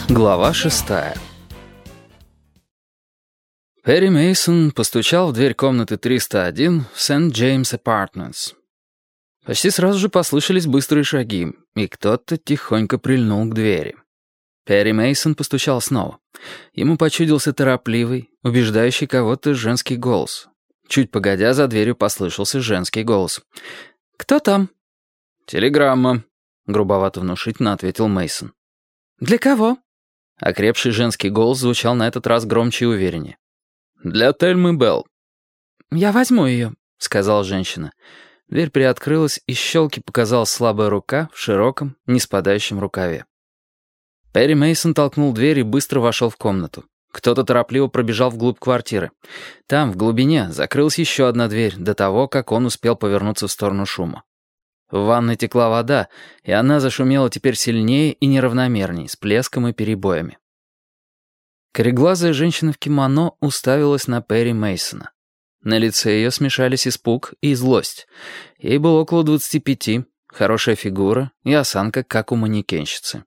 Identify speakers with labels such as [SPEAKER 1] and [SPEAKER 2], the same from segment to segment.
[SPEAKER 1] Глава 6. Перри Мейсон постучал в дверь комнаты 301 в Сент-Джеймс Апартментс. Почти сразу же послышались быстрые шаги, и кто-то тихонько прильнул к двери. Перри Мейсон постучал снова. Ему почудился торопливый, убеждающий кого-то женский голос. Чуть погодя, за дверью послышался женский голос. «Кто там?» «Телеграмма», — грубовато-внушительно ответил Мейсон. «Для кого?» Окрепший женский голос звучал на этот раз громче и увереннее. «Для Тельмы Белл». «Я возьму ее», — сказала женщина. Дверь приоткрылась, и из щелки показалась слабая рука в широком, не спадающем рукаве. Перри Мейсон толкнул дверь и быстро вошел в комнату. Кто-то торопливо пробежал вглубь квартиры. Там, в глубине, закрылась еще одна дверь до того, как он успел повернуться в сторону шума. В ванной текла вода, и она зашумела теперь сильнее и неравномерней, с плеском и перебоями. Кореглазая женщина в кимоно уставилась на Перри Мейсона. На лице ее смешались испуг и злость. Ей было около 25, хорошая фигура и осанка, как у манекенщицы.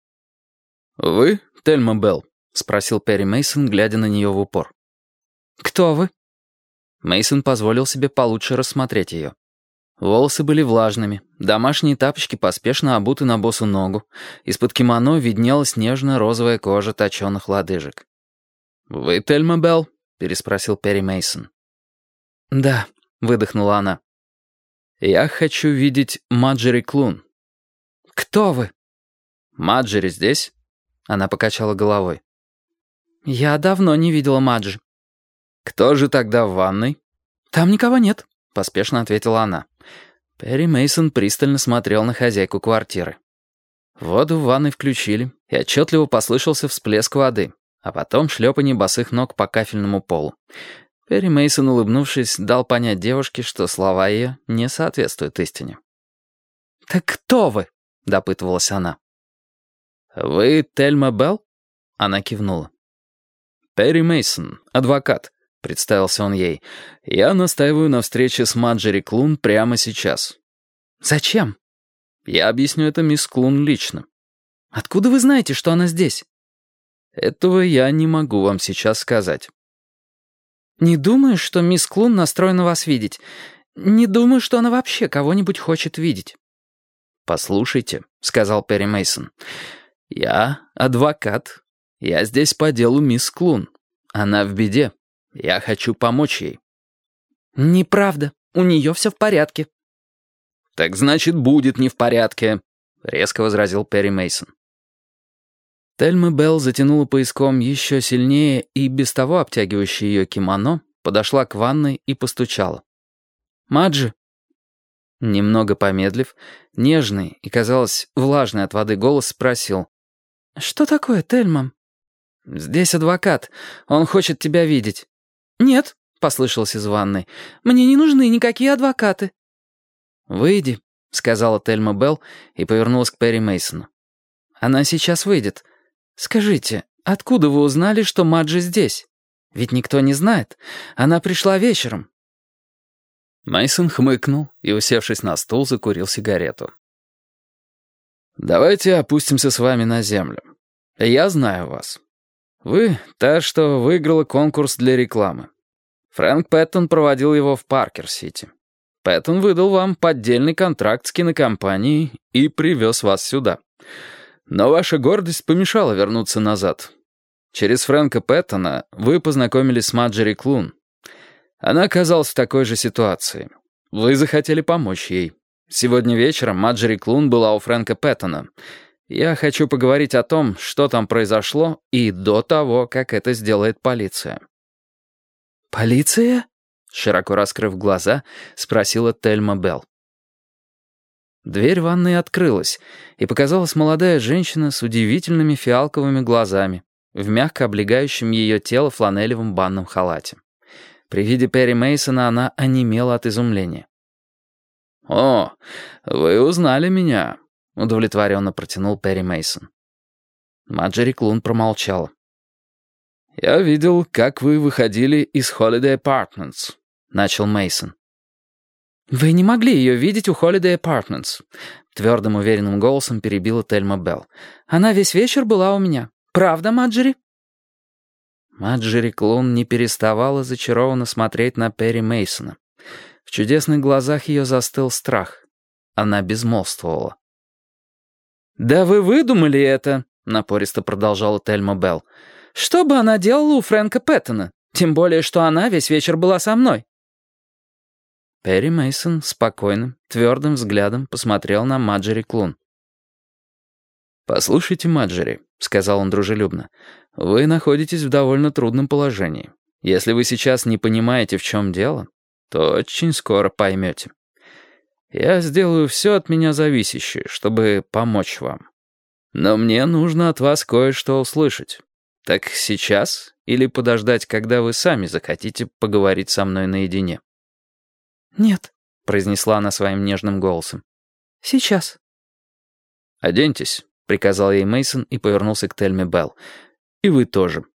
[SPEAKER 1] «Вы, Тельма Белл?» — спросил Перри Мейсон, глядя на нее в упор. «Кто вы?» Мейсон позволил себе получше рассмотреть ее. Волосы были влажными, домашние тапочки поспешно обуты на босу ногу, из-под кимоно виднелась нежно-розовая кожа точеных лодыжек. «Вы Тельма Белл?» — переспросил Перри Мейсон. «Да», — выдохнула она. «Я хочу видеть Маджери Клун». «Кто вы?» «Маджери здесь?» — она покачала головой. «Я давно не видела Маджи». «Кто же тогда в ванной?» «Там никого нет», — поспешно ответила она. Перри Мейсон пристально смотрел на хозяйку квартиры. Воду в ванной включили, и отчетливо послышался всплеск воды, а потом шлепанье босых ног по кафельному полу. Перри Мейсон, улыбнувшись, дал понять девушке, что слова ее не соответствуют истине. «Так кто вы?» — допытывалась она. «Вы Тельма Белл?» — она кивнула. «Перри Мейсон, адвокат», — представился он ей. «Я настаиваю на встрече с Маджери Клун прямо сейчас». «Зачем?» «Я объясню это мисс Клун лично». «Откуда вы знаете, что она здесь?» «Этого я не могу вам сейчас сказать». «Не думаю, что мисс Клун настроена вас видеть. Не думаю, что она вообще кого-нибудь хочет видеть». «Послушайте», — сказал Перри Мейсон, — «я адвокат. Я здесь по делу мисс Клун. Она в беде. Я хочу помочь ей». «Неправда. У нее все в порядке». «Так значит, будет не в порядке», — резко возразил Перри Мейсон. Тельма Белл затянула пояском еще сильнее и без того обтягивающее ее кимоно, подошла к ванной и постучала. «Маджи?» Немного помедлив, нежный и, казалось, влажный от воды голос спросил. «Что такое, Тельма?» «Здесь адвокат. Он хочет тебя видеть». «Нет», — послышалось из ванной, — «мне не нужны никакие адвокаты». «Выйди», — сказала Тельма Белл и повернулась к Перри Мейсону. «Она сейчас выйдет. Скажите, откуда вы узнали, что Маджи здесь? Ведь никто не знает. Она пришла вечером». Мейсон хмыкнул и, усевшись на стул, закурил сигарету. «Давайте опустимся с вами на землю. Я знаю вас. Вы та, что выиграла конкурс для рекламы. Фрэнк Пэттон проводил его в Паркер-Сити. Пэттон выдал вам поддельный контракт с кинокомпанией и привез вас сюда. Но ваша гордость помешала вернуться назад. Через Фрэнка Пэттона вы познакомились с Маджери Клун. Она оказалась в такой же ситуации. Вы захотели помочь ей. Сегодня вечером Маджери Клун была у Фрэнка Пэттона. Я хочу поговорить о том, что там произошло, и до того, как это сделает полиция». «Полиция?» — широко раскрыв глаза, спросила Тельма Белл. Дверь ванной открылась, и показалась молодая женщина с удивительными фиалковыми глазами, в мягко облегающем ее тело фланелевом банном халате. При виде Перри Мейсона она онемела от изумления. «О, вы узнали меня», — удовлетворенно протянул Перри Мейсон. Маджери Клун промолчала. «Я видел, как вы выходили из Holiday Apartments», — начал Мейсон. «Вы не могли ее видеть у Holiday Apartments», — твердым уверенным голосом перебила Тельма Белл. «Она весь вечер была у меня.
[SPEAKER 2] Правда, Маджери?»
[SPEAKER 1] Маджери Клун не переставала зачарованно смотреть на Перри Мейсона. В чудесных глазах ее застыл страх. Она безмолвствовала.
[SPEAKER 2] «Да вы выдумали это», — напористо продолжала Тельма Белл. «Что бы она делала у Фрэнка Пэттона? Тем более, что она весь вечер была со мной».
[SPEAKER 1] Перри Мейсон спокойным, твердым взглядом посмотрел на Маджери Клун. «Послушайте, Маджери», — сказал он дружелюбно, — «вы находитесь в довольно трудном положении. Если вы сейчас не понимаете, в чем дело, то очень скоро поймете. Я сделаю все от меня зависящее, чтобы помочь вам. Но мне нужно от вас кое-что услышать. Так сейчас или подождать, когда вы сами захотите поговорить со мной наедине?»
[SPEAKER 2] «Нет»,
[SPEAKER 1] — произнесла она своим нежным голосом.
[SPEAKER 2] «Сейчас».
[SPEAKER 1] «Оденьтесь», — приказал ей Мейсон и повернулся к Тельме Белл. «И вы тоже.